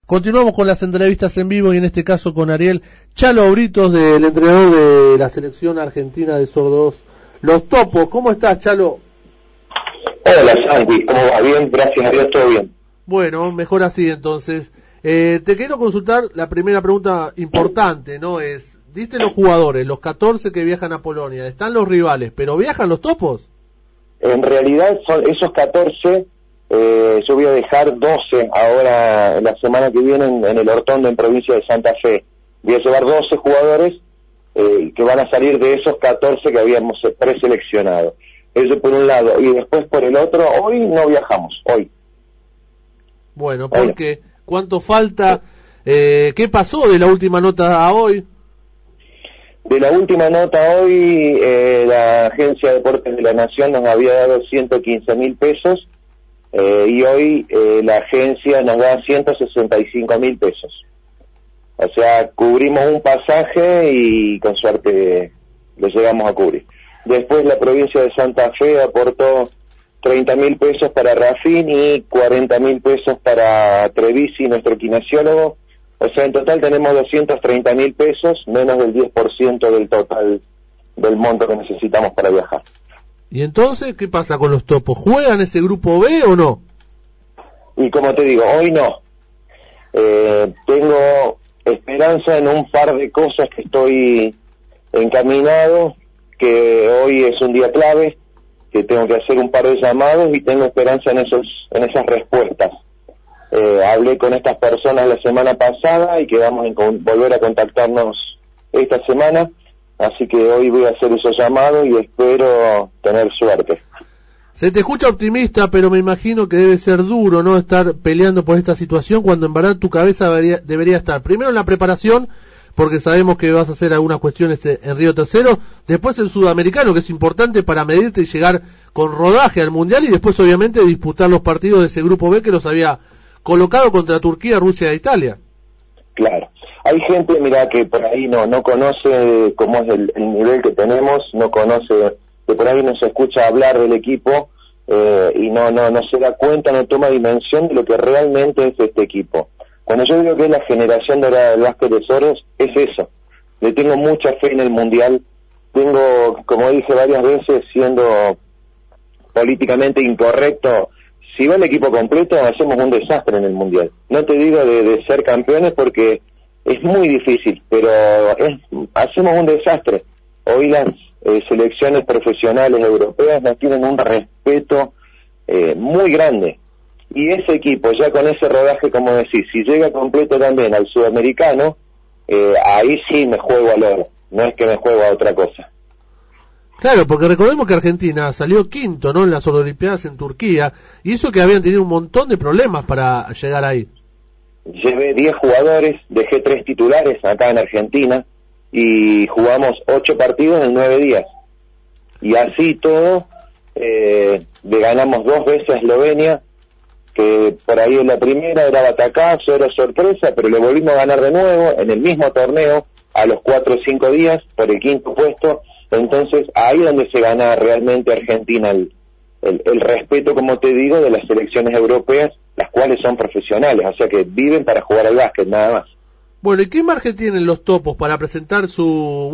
Continuamos con las entrevistas en vivo y en este caso con Ariel Chalo Britos, del entrenador de la selección argentina de sordos, los Topos. ¿Cómo estás, Chalo? Hola, Santi, ¿cómo va? Bien, gracias a Dios, todo bien. Bueno, mejor así entonces. Te quiero consultar, la primera pregunta importante, ¿no? Diste los jugadores, los 14 que viajan a Polonia, están los rivales, ¿pero viajan los Topos? En realidad son esos 14, yo voy a dejar 12 ahora en la semana que viene en el Hortondo, en provincia de Santa Fe. Voy a llevar 12 jugadores que van a salir de esos 14 que habíamos preseleccionado. Eso por un lado, y después por el otro, hoy no viajamos, hoy. Bueno, ¿por qué? ¿Cuánto falta? ¿Qué pasó de la última nota a hoy? De la última nota hoy, la Agencia de Deportes de la Nación nos había dado 115.000 pesos y hoy la agencia nos da 165.000 pesos. O sea, cubrimos un pasaje y con suerte lo llegamos a cubrir. Después la provincia de Santa Fe aportó 30.000 pesos para Rafín y 40.000 pesos para Trevisi, nuestro kinesiólogo. O sea, en total tenemos 230.000 pesos, menos del 10% del total del monto que necesitamos para viajar. ¿Y entonces qué pasa con los Topos? ¿Juegan ese grupo B o no? Y como te digo, hoy no. Tengo esperanza en un par de cosas que estoy encaminado, que hoy es un día clave, que tengo que hacer un par de llamados y tengo esperanza en esas respuestas. Hablé con estas personas la semana pasada y quedamos en volver a contactarnos esta semana, así que hoy voy a hacer esos llamados y espero tener suerte. Se te escucha optimista, pero me imagino que debe ser duro, ¿no?, estar peleando por esta situación cuando en verdad tu cabeza debería estar primero en la preparación, porque sabemos que vas a hacer algunas cuestiones en Río Tercero, después el sudamericano, que es importante para medirte y llegar con rodaje al Mundial, y después obviamente disputar los partidos de ese grupo B que los había colocado contra Turquía, Rusia e Italia. Claro. Hay gente, mira, que por ahí no conoce cómo es el nivel que tenemos, no conoce, que por ahí no se escucha hablar del equipo y no se da cuenta, no toma dimensión de lo que realmente es este equipo. Cuando yo digo que es la generación dorada del básquet de Soros, es eso. Le tengo mucha fe en el Mundial. Tengo, como dije varias veces, siendo políticamente incorrecto, si va el equipo completo, hacemos un desastre en el Mundial. No te digo de ser campeones porque es muy difícil, pero hacemos un desastre. Hoy las selecciones profesionales europeas nos tienen un respeto muy grande. Y ese equipo, ya con ese rodaje, como decís, si llega completo también al sudamericano, ahí sí me juego al oro. No es que me juego a otra cosa. Claro, porque recordemos que Argentina salió quinto, ¿no?, en las Olimpiadas en Turquía, y eso que habían tenido un montón de problemas para llegar ahí. Llevé 10 jugadores, dejé 3 titulares acá en Argentina, y jugamos 8 partidos en 9 días. Y así todo, le ganamos 2 veces a Eslovenia, que por ahí en la primera era batacazo, era sorpresa, pero le volvimos a ganar de nuevo, en el mismo torneo, a los 4 o 5 días, por el quinto puesto. Entonces, ahí es donde se gana realmente Argentina el respeto, como te digo, de las selecciones europeas, las cuales son profesionales, o sea que viven para jugar al básquet, nada más. Bueno, ¿y qué margen tienen los Topos para presentar sus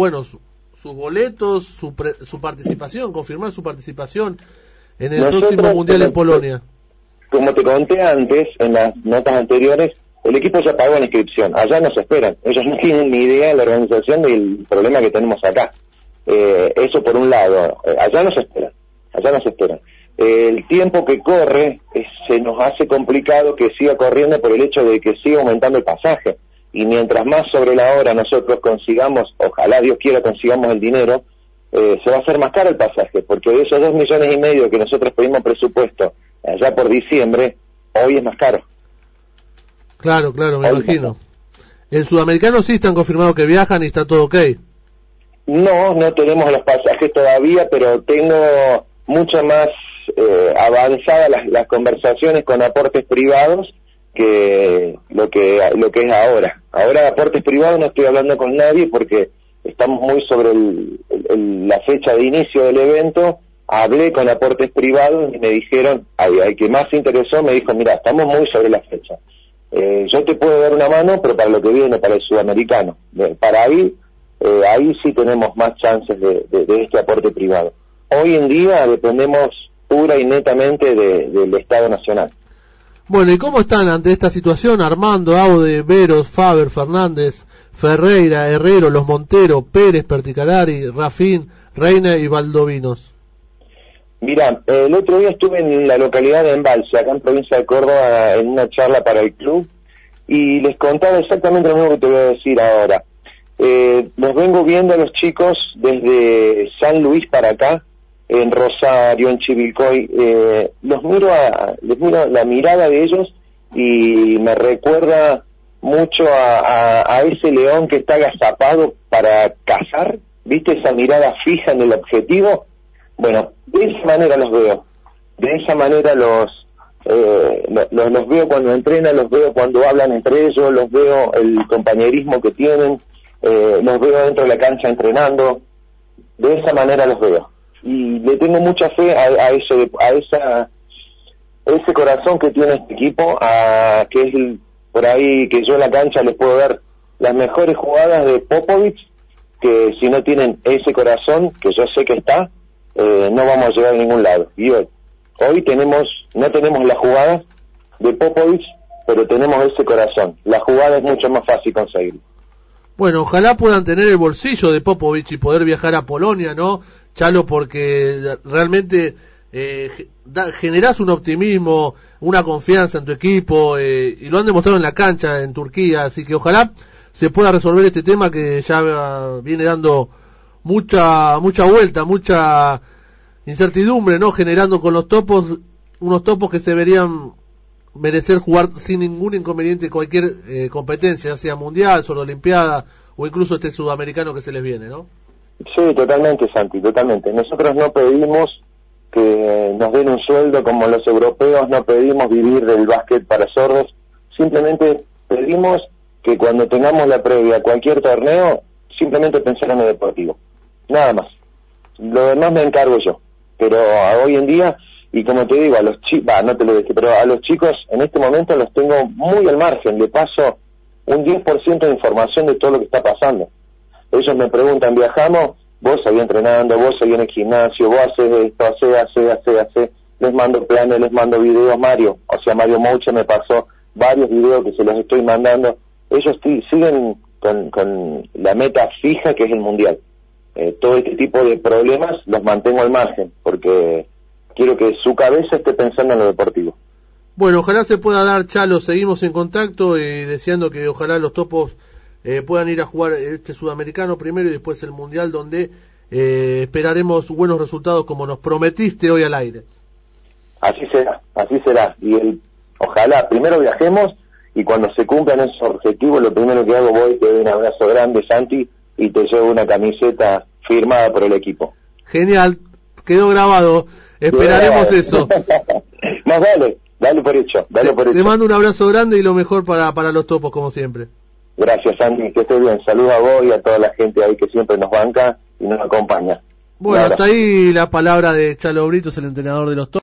boletos, su participación, confirmar su participación en el próximo Mundial en Polonia? Como te conté antes, en las notas anteriores, el equipo ya pagó la inscripción, allá nos esperan, ellos no tienen ni idea de la organización del problema que tenemos acá. Eso por un lado, allá nos esperan. El tiempo que corre se nos hace complicado que siga corriendo por el hecho de que siga aumentando el pasaje, y mientras más sobre la hora nosotros consigamos, ojalá Dios quiera consigamos el dinero, se va a hacer más caro el pasaje, porque de esos 2,5 millones que nosotros pedimos presupuesto allá por diciembre, hoy es más caro. Claro, me imagino. El sudamericano sí están confirmados que viajan y está todo ok. No tenemos los pasajes todavía, pero tengo mucho más avanzadas las conversaciones con aportes privados que lo que es ahora. Ahora aportes privados no estoy hablando con nadie porque estamos muy sobre la fecha de inicio del evento. Hablé con aportes privados y me dijeron, al que más se interesó me dijo, mira, estamos muy sobre la fecha. Yo te puedo dar una mano, pero para lo que viene, para el sudamericano, para ahí sí tenemos más chances de este aporte privado. Hoy en día dependemos pura y netamente del Estado Nacional. Bueno, ¿y cómo están ante esta situación Armando, Aude, Veros, Faber, Fernández, Ferreira, Herrero, Los Montero, Pérez, Perticalari, Rafín, Reina y Valdovinos? Mira, el otro día estuve en la localidad de Embalse, acá en provincia de Córdoba, en una charla para el club, y les contaba exactamente lo mismo que te voy a decir ahora. Los vengo viendo a los chicos desde San Luis para acá, en Rosario, en Chivilcoy, les miro la mirada de ellos y me recuerda mucho a ese león que está agazapado para cazar, ¿viste? Esa mirada fija en el objetivo. Bueno, de esa manera los veo, de esa manera los veo cuando entrenan, los veo cuando hablan entre ellos, los veo el compañerismo que tienen, los veo dentro de la cancha entrenando, de esa manera los veo. Y le tengo mucha fe a ese corazón que tiene este equipo, que es por ahí que yo en la cancha les puedo dar las mejores jugadas de Popovic, que si no tienen ese corazón, que yo sé que está, no vamos a llegar a ningún lado. Y hoy no tenemos las jugadas de Popovic, pero tenemos ese corazón. La jugada es mucho más fácil conseguirlo. Bueno, ojalá puedan tener el bolsillo de Popovic y poder viajar a Polonia, ¿no, Chalo? Porque realmente generás un optimismo, una confianza en tu equipo, y lo han demostrado en la cancha en Turquía, así que ojalá se pueda resolver este tema que ya viene dando mucha vuelta, mucha incertidumbre, ¿no? Generando con los topos, unos topos que se verían merecer jugar sin ningún inconveniente cualquier competencia, ya sea mundial, solo olimpiada o incluso este sudamericano que se les viene, ¿no? Sí, totalmente, Santi, totalmente. Nosotros no pedimos que nos den un sueldo como los europeos, no pedimos vivir del básquet para sordos, simplemente pedimos que cuando tengamos la previa a cualquier torneo, simplemente pensar en lo deportivo, nada más. Lo demás me encargo yo, pero hoy en día, y como te digo, a los chicos, no te lo dije, pero a los chicos en este momento los tengo muy al margen, le paso un 10% de información de todo lo que está pasando. Ellos me preguntan, viajamos, vos seguís entrenando, vos seguís en el gimnasio, vos haces esto, hace, les mando planes, les mando videos, Mario Mouche me pasó varios videos que se los estoy mandando. Ellos siguen con la meta fija que es el mundial. Todo este tipo de problemas los mantengo al margen, porque quiero que su cabeza esté pensando en lo deportivo. Bueno, ojalá se pueda dar, Chalo, seguimos en contacto y deseando que ojalá los topos puedan ir a jugar este sudamericano primero y después el mundial, donde esperaremos buenos resultados como nos prometiste hoy al aire. Así será. Y ojalá primero viajemos y cuando se cumplan esos objetivos, lo primero que hago, voy, te doy un abrazo grande, Santi, y te llevo una camiseta firmada por el equipo. Genial, quedó grabado, esperaremos eso. No, dale por hecho. Te mando un abrazo grande y lo mejor para los topos, como siempre. Gracias, Santi, que estés bien. Saludos a vos y a toda la gente ahí que siempre nos banca y nos acompaña. Bueno, hasta ahí la palabra de Chalo Britos, el entrenador de los topos.